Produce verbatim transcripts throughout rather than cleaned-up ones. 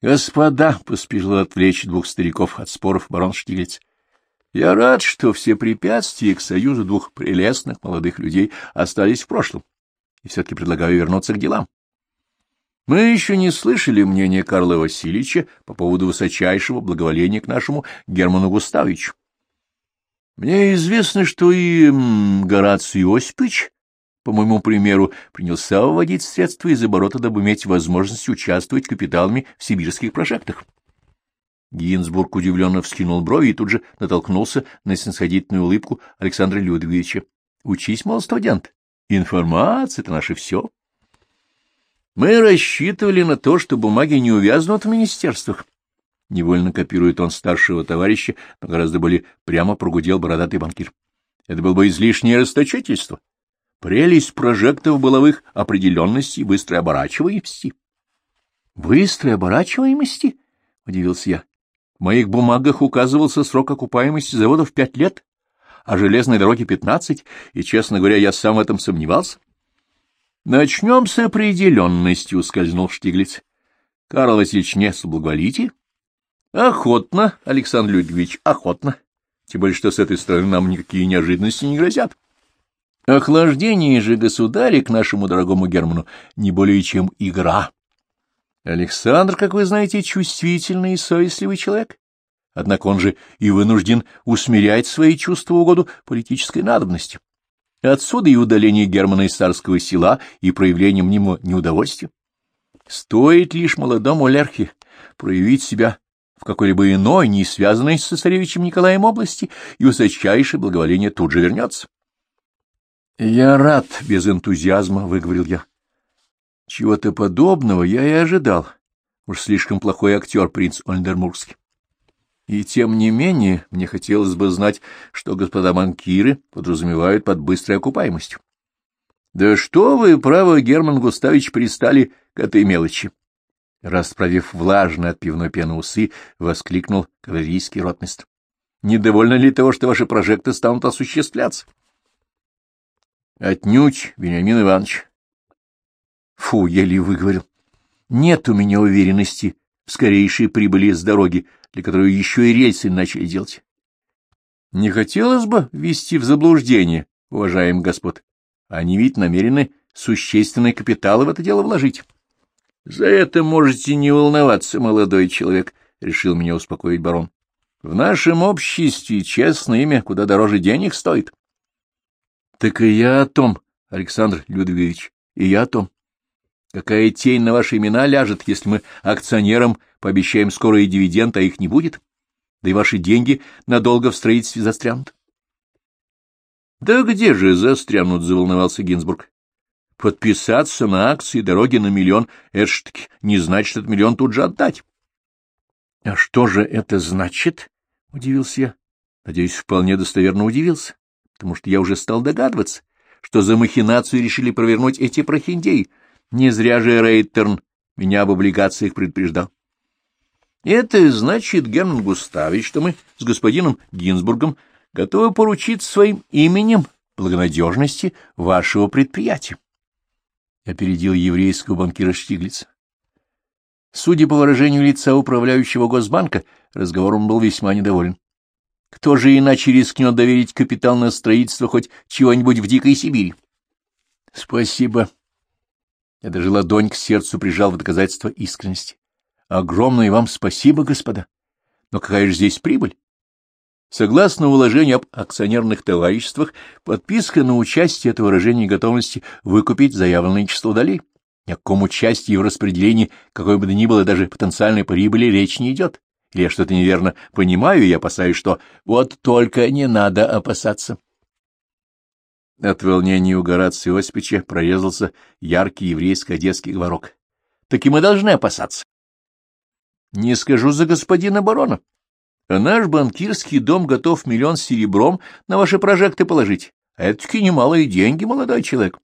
Господа, — поспешил отвлечь двух стариков от споров барон Штиглиц, — я рад, что все препятствия к союзу двух прелестных молодых людей остались в прошлом, и все-таки предлагаю вернуться к делам. Мы еще не слышали мнения Карла Васильевича по поводу высочайшего благоволения к нашему Герману Густавовичу. Мне известно, что и м, Гораций Осипович, по моему примеру, принялся выводить средства из оборота, дабы иметь возможность участвовать капиталами в сибирских проектах. Гинзбург удивленно вскинул брови и тут же натолкнулся на снисходительную улыбку Александра Людвиговича. — Учись, мол, студент, информация — это наше все. Мы рассчитывали на то, что бумаги не увязнут в министерствах. Невольно копирует он старшего товарища, но гораздо более прямо прогудел бородатый банкир. Это было бы излишнее расточительство. Прелесть прожектов была в их определенности и быстрой оборачиваемости. — Быстрой оборачиваемости? — удивился я. — В моих бумагах указывался срок окупаемости завода в пять лет, а железной дороги пятнадцать, и, честно говоря, я сам в этом сомневался. — Начнем с определенности, — ускользнул Штиглиц. — Карл Васильевич, не соблаговолите? — Охотно, Александр Людвигович, охотно. Тем более, что с этой стороны нам никакие неожиданности не грозят. Охлаждение же государя к нашему дорогому Герману не более чем игра. Александр, как вы знаете, чувствительный и совестливый человек. Однако он же и вынужден усмирять свои чувства в угоду политической надобности. Отсюда и удаление Германа из царского села и проявлением него неудовольствия. Стоит лишь молодому Лерхе проявить себя в какой-либо иной, не связанной с цесаревичем Николаем области, и высочайшее благоволение тут же вернется. — Я рад, — без энтузиазма выговорил я. Чего-то подобного я и ожидал. Уж слишком плохой актер принц Ольденбургский. И тем не менее мне хотелось бы знать, что господа банкиры подразумевают под быстрой окупаемостью. — Да что вы, право, Герман Густавович, пристали к этой мелочи? Расправив влажно от пивной пены усы, воскликнул кавалерийский ротмистр. — Недовольны ли того, что ваши прожекты станут осуществляться? — Отнюдь, Вениамин Иванович. Фу, еле выговорил. Нет у меня уверенности в скорейшей прибыли с дороги, для которой еще и рельсы начали делать. Не хотелось бы ввести в заблуждение, уважаемый господ. Они ведь намерены существенные капиталы в это дело вложить. — За это можете не волноваться, молодой человек, — решил меня успокоить барон. — В нашем обществе честное имя куда дороже денег стоит. — Так и я о том, Александр Людвигович, и я о том. Какая тень на ваши имена ляжет, если мы акционерам пообещаем скорые дивиденды, а их не будет? Да и ваши деньги надолго в строительстве застрянут. — Да где же застрянут, — заволновался Гинзбург. — Подписаться на акции дороги на миллион — это ж таки не значит этот миллион тут же отдать. — А что же это значит? — удивился я. Надеюсь, вполне достоверно удивился, потому что я уже стал догадываться, что за махинацию решили провернуть эти прохиндеи. Не зря же Рейтерн меня об облигациях предупреждал. Это значит, Герман Густавович, что мы с господином Гинзбургом готовы поручить своим именем благонадежности вашего предприятия. Опередил еврейского банкира Штиглица. Судя по выражению лица управляющего Госбанка, разговором был весьма недоволен. Кто же иначе рискнет доверить капитал на строительство хоть чего-нибудь в дикой Сибири? — Спасибо. Я даже ладонь к сердцу прижал в доказательство искренности. Огромное вам спасибо, господа. Но какая же здесь прибыль? Согласно уложению об акционерных товариществах, подписка на участие — это выражение готовности выкупить заявленное число долей. Ни о каком участии в распределении какой бы то ни было даже потенциальной прибыли речь не идет. Или я что-то неверно понимаю, и я опасаюсь, что вот только не надо опасаться. От волнения у Горация Осиповича прорезался яркий еврейско-одесский говорок. Так и мы должны опасаться. Не скажу за господина барона, а наш банкирский дом готов миллион серебром на ваши прожекты положить. А это таки немалые деньги, молодой человек.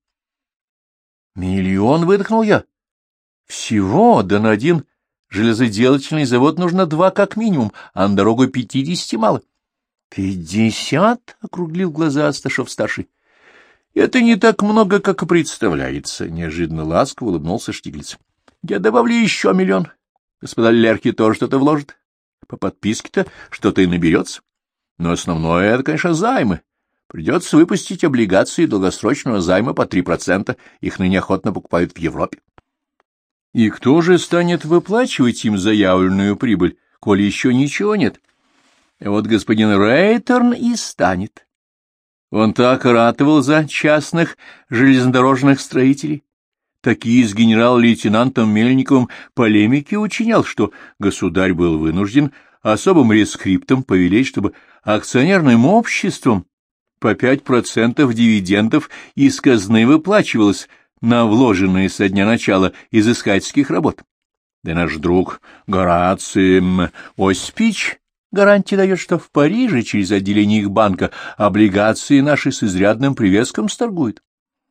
Миллион, выдохнул я. Всего, да на один железоделательный завод нужно два как минимум, а на дорогу пятидесяти мало. Пятьдесят? — округлил глаза Асташов-старший. — Это не так много, как и представляется, — неожиданно ласково улыбнулся Штиглиц. — Я добавлю еще миллион. Господа лерки тоже что-то вложат. По подписке-то что-то и наберется. Но основное — это, конечно, займы. Придется выпустить облигации долгосрочного займа по три процента. Их ныне охотно покупают в Европе. И кто же станет выплачивать им заявленную прибыль, коли еще ничего нет? Вот господин Рейтерн и станет. Он так ратовал за частных железнодорожных строителей, такие с генерал-лейтенантом Мельниковым полемики учинял, что государь был вынужден особым рескриптом повелеть, чтобы акционерным обществом по пять процентов дивидендов из казны выплачивалось на вложенные со дня начала изыскательских работ. Да наш друг Гораций Оспич гарантии дает, что в Париже через отделение их банка облигации наши с изрядным привеском сторгуют.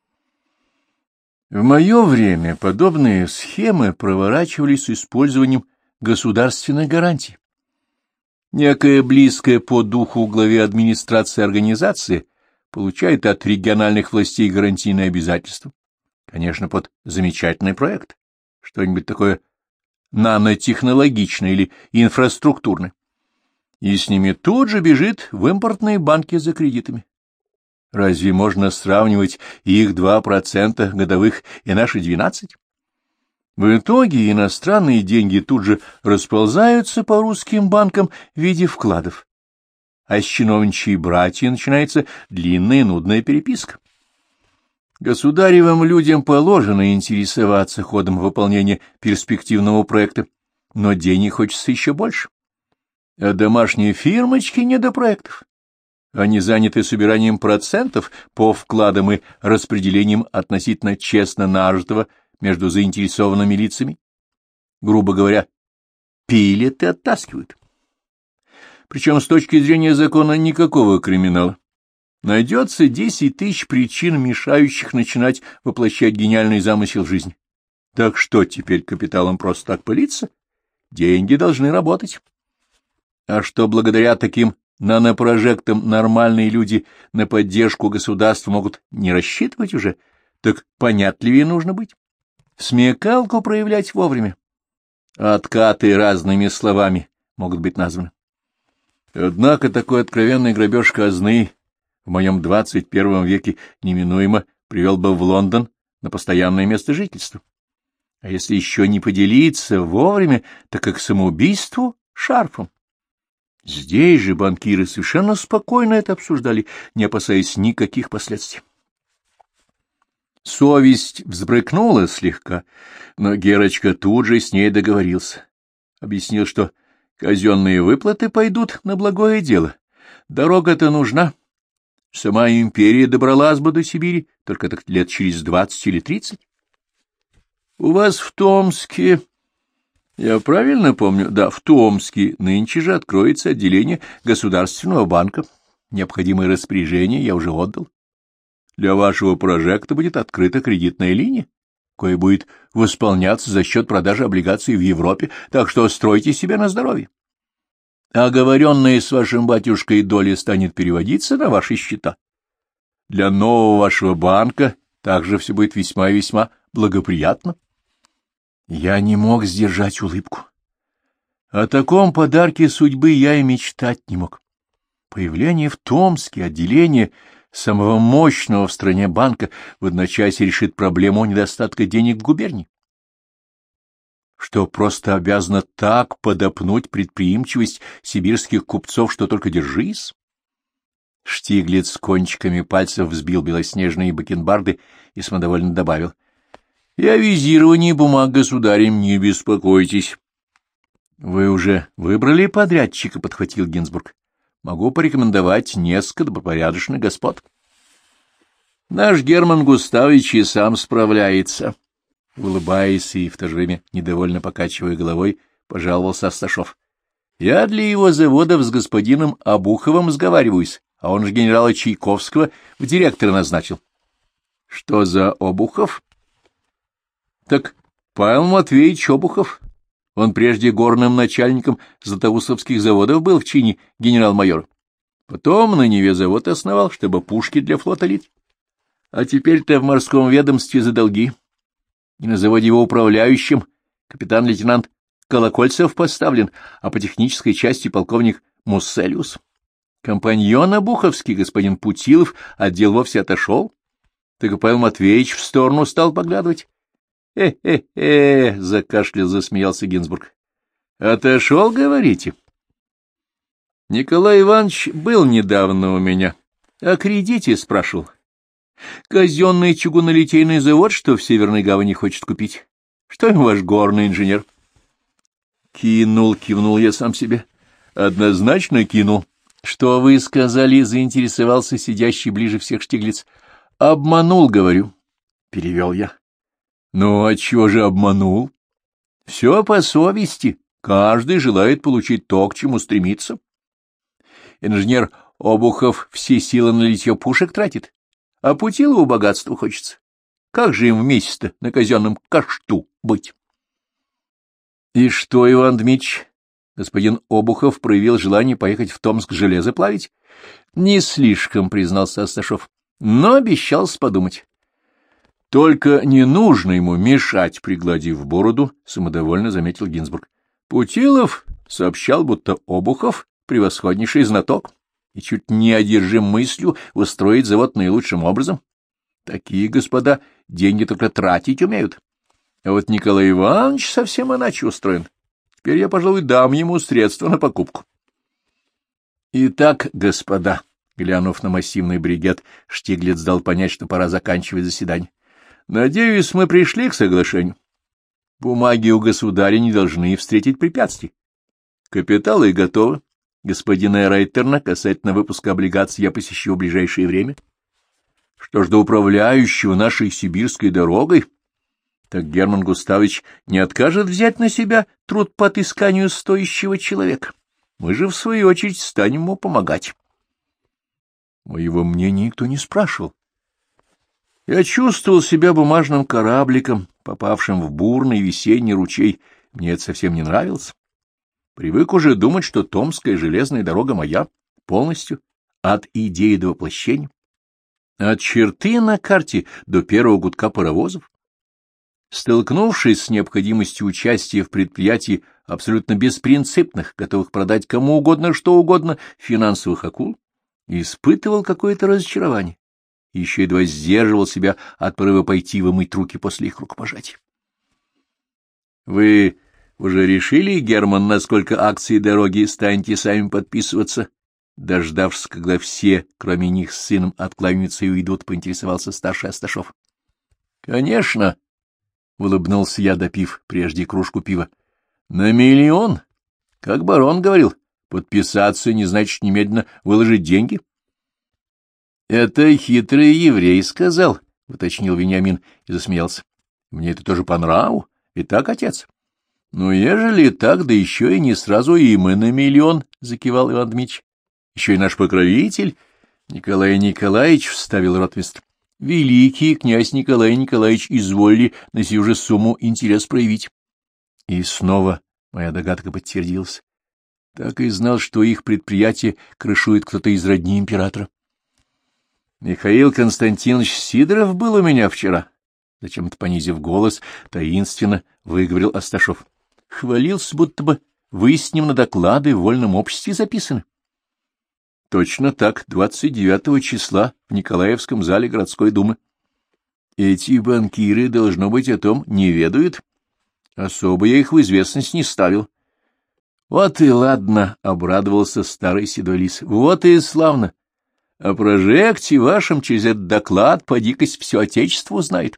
В мое время подобные схемы проворачивались с использованием государственной гарантии. Некая близкая по духу главе администрации организации получает от региональных властей гарантийные обязательства. Конечно, под замечательный проект. Что-нибудь такое нанотехнологичное или инфраструктурное. И с ними тут же бежит в импортные банки за кредитами. Разве можно сравнивать их два процента годовых и наши двенадцать? В итоге иностранные деньги тут же расползаются по русским банкам в виде вкладов, а с чиновничьей братьей начинается длинная нудная переписка. Государевым людям положено интересоваться ходом выполнения перспективного проекта, но денег хочется еще больше. А домашние фирмочки не до проектов. Они заняты собиранием процентов по вкладам и распределением относительно честно нажитого между заинтересованными лицами. Грубо говоря, пилят и оттаскивают. Причем с точки зрения закона никакого криминала. Найдется десять тысяч причин, мешающих начинать воплощать гениальный замысел в жизнь. Так что теперь капиталом просто так пылиться? Деньги должны работать. А что благодаря таким нанопрожектам нормальные люди на поддержку государства могут не рассчитывать уже, так понятливее нужно быть. Смекалку проявлять вовремя. Откаты разными словами могут быть названы. Однако такой откровенный грабеж казны в моем двадцать первом веке неминуемо привел бы в Лондон на постоянное место жительства. А если еще не поделиться вовремя, так как самоубийству шарфом. Здесь же банкиры совершенно спокойно это обсуждали, не опасаясь никаких последствий. Совесть взбрыкнула слегка, но Герочка тут же с ней договорился. Объяснил, что казенные выплаты пойдут на благое дело. Дорога-то нужна. Сама империя добралась бы до Сибири, только так лет через двадцать или тридцать. У вас в Томске... Я правильно помню? Да, в Томске нынче же откроется отделение Государственного банка. Необходимые распоряжения я уже отдал. Для вашего прожекта будет открыта кредитная линия, кое будет восполняться за счет продажи облигаций в Европе, так что стройте себя на здоровье. Оговоренная с вашим батюшкой доля станет переводиться на ваши счета. Для нового вашего банка также все будет весьма и весьма благоприятно. Я не мог сдержать улыбку. О таком подарке судьбы я и мечтать не мог. Появление в Томске отделения самого мощного в стране банка в одночасье решит проблему недостатка денег в губернии. Что просто обязано так подопнуть предприимчивость сибирских купцов, что только держись. Штиглиц кончиками пальцев взбил белоснежные бакенбарды и самодовольно добавил: — И о визировании бумаг государем не беспокойтесь. — Вы уже выбрали подрядчика? — подхватил Гинзбург. — Могу порекомендовать несколько добропорядочных господ. — Наш Герман Густавович и сам справляется. Улыбаясь и в то же время недовольно покачивая головой, пожаловался Асташов. — Я для его заводов с господином Обуховым сговариваюсь, а он же генерала Чайковского в директора назначил. — Что за Обухов? — Так Павел Матвеевич Обухов. Он прежде горным начальником златоустовских заводов был в чине генерал-майора. Потом на Неве завод основал, чтобы пушки для флота лить. А теперь-то в морском ведомстве за долги. И на заводе его управляющим капитан-лейтенант Колокольцев поставлен, а по технической части полковник Мусселиус. Компаньон Обуховский, господин Путилов, отдел вовсе отошел. Так и Павел Матвеевич в сторону стал поглядывать. «Э-э-э!» — закашлял, засмеялся Гинзбург. «Отошел, говорите?» Николай Иванович был недавно у меня. О кредите спрашивал. Казенный чугунолитейный завод, что в Северной Гавани хочет купить. Что ему ваш горный инженер? Кинул, кивнул я сам себе. Однозначно кинул. Что вы сказали, заинтересовался сидящий ближе всех Штиглиц. Обманул, говорю. Перевел я. Ну, а чего же обманул? Все по совести. Каждый желает получить то, к чему стремится. Инженер Обухов все силы на литье пушек тратит, а Путилову богатства хочется. Как же им вместе-то на казенном кашту быть? И что, Иван Дмитрич, господин Обухов проявил желание поехать в Томск железо плавить? Не слишком, признался Асташов, но обещался подумать. Только не нужно ему мешать, пригладив бороду, самодовольно заметил Гинзбург. Путилов сообщал, будто Обухов превосходнейший знаток и чуть не одержим мыслью устроить завод наилучшим образом. Такие господа деньги только тратить умеют. А вот Николай Иванович совсем иначе устроен. Теперь я, пожалуй, дам ему средства на покупку. Итак, господа, глянув на массивный бригет, Штиглиц дал понять, что пора заканчивать заседание. Надеюсь, мы пришли к соглашению. Бумаги у государя не должны встретить препятствий. Капиталы готовы. Господина Рейтерна касательно выпуска облигаций я посещу в ближайшее время. Что ж до управляющего нашей сибирской дорогой, так Герман Густавович не откажет взять на себя труд по отысканию стоящего человека. Мы же, в свою очередь, станем ему помогать. Моего мнения никто не спрашивал. Я чувствовал себя бумажным корабликом, попавшим в бурный весенний ручей. Мне это совсем не нравилось. Привык уже думать, что Томская железная дорога моя полностью, от идеи до воплощения, от черты на карте до первого гудка паровозов. Столкнувшись с необходимостью участия в предприятии абсолютно беспринципных, готовых продать кому угодно что угодно, финансовых акул, испытывал какое-то разочарование и еще едва сдерживал себя от порыва пойти вымыть руки после их рукопожатия. — Вы уже решили, Герман, на сколько акций дороги станете сами подписываться? Дождавшись, когда все, кроме них с сыном, откланяются и уйдут, поинтересовался старший Асташов. — Конечно, — улыбнулся я, допив прежде кружку пива. — На миллион, как барон говорил, подписаться не значит немедленно выложить деньги. — Это хитрый еврей сказал, — уточнил Вениамин и засмеялся. — Мне это тоже по нраву. И так, отец? — Ну, ежели так, да еще и не сразу и мы на миллион, — закивал Иван Дмитрич. — Еще и наш покровитель, Николай Николаевич, — вставил ротмистр. — Великий князь Николай Николаевич изволили на сию же сумму интерес проявить. И снова моя догадка подтвердилась. Так и знал, что их предприятие крышует кто-то из родни императора. Михаил Константинович Сидоров был у меня вчера. Зачем-то, понизив голос, таинственно выговорил Асташов. Хвалился, будто бы вы с ним на доклады в вольном обществе записаны. Точно так, двадцать девятого числа в Николаевском зале городской думы. Эти банкиры, должно быть, о том не ведают. Особо я их в известность не ставил. Вот и ладно, — обрадовался старый седой лис. Вот и славно. О прожекте вашем через этот доклад по дикость все отечество узнает.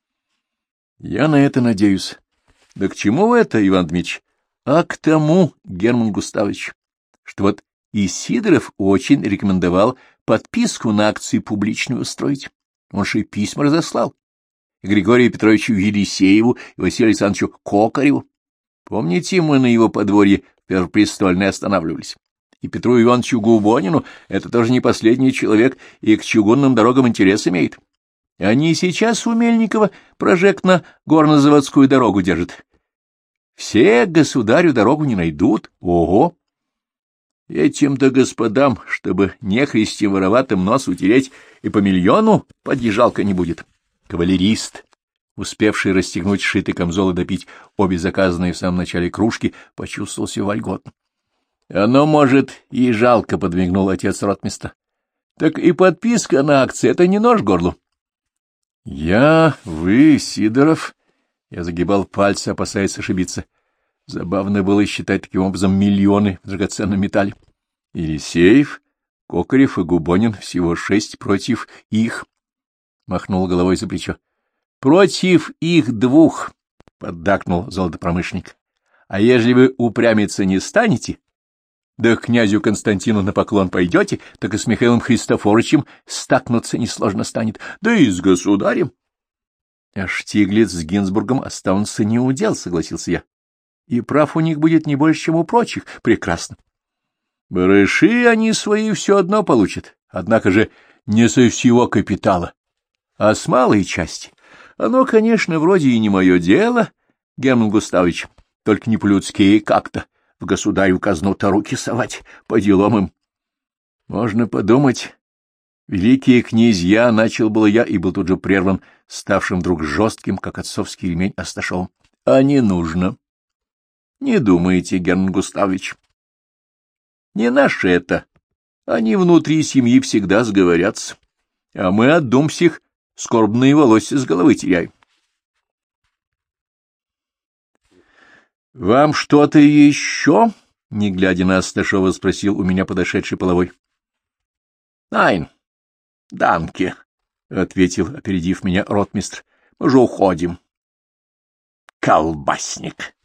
Я на это надеюсь. Да к чему это, Иван Дмитрич? А к тому, Герман Густавович, что вот и Сидоров очень рекомендовал подписку на акции публичную устроить. Он же и письма разослал. И Григорию Петровичу Елисееву, и Василию Александровичу Кокареву. Помните, мы на его подворье Первопрестольной останавливались? И Петру Ивановичу Губонину, это тоже не последний человек, и к чугунным дорогам интерес имеет. Они сейчас у Мельникова прожект на горнозаводскую дорогу держат. Все государю дорогу не найдут. Ого! Этим-то господам, чтобы нехристим вороватым нос утереть, и по миллиону поди жалко не будет. Кавалерист, успевший расстегнуть сшитый камзол и допить обе заказанные в самом начале кружки, почувствовал себя вольготно. — Оно, может, и жалко, — подмигнул отец ротмистра. — Так и подписка на акции — это не нож к горлу. — Я, вы, Сидоров... Я загибал пальцы, опасаясь ошибиться. Забавно было считать таким образом миллионы в драгоценном металле. Елисеев, Кокарев и Губонин — всего шесть против их. Махнул головой за плечо. — Против их двух, — поддакнул золотопромышленник. — А ежели вы упрямиться не станете, да к князю Константину на поклон пойдете, так и с Михаилом Христофоровичем стакнуться несложно станет, да и с государем. — А Штиглиц с Гинзбургом останутся неудел, — согласился я. — И прав у них будет не больше, чем у прочих. Прекрасно. Барыши они свои все одно получат, однако же не со всего капитала, а с малой части. Оно, конечно, вроде и не мое дело, Герман Густавович, только не по-людски как-то в государю казну-то руки совать, по делам им. Можно подумать... Великие князья, начал было я, и был тут же прерван, ставшим вдруг жестким, как отцовский ремень, Асташовым. А не нужно. Не думайте, Герман Густавович. Не наше это. Они внутри семьи всегда сговорятся, а мы от дум сих скорбные волосы с головы теряем. — Вам что-то еще? — не глядя на Асташова, спросил у меня подошедший половой. — Найн. — Данке, — ответил, опередив меня ротмистр. — Мы же уходим. — Колбасник!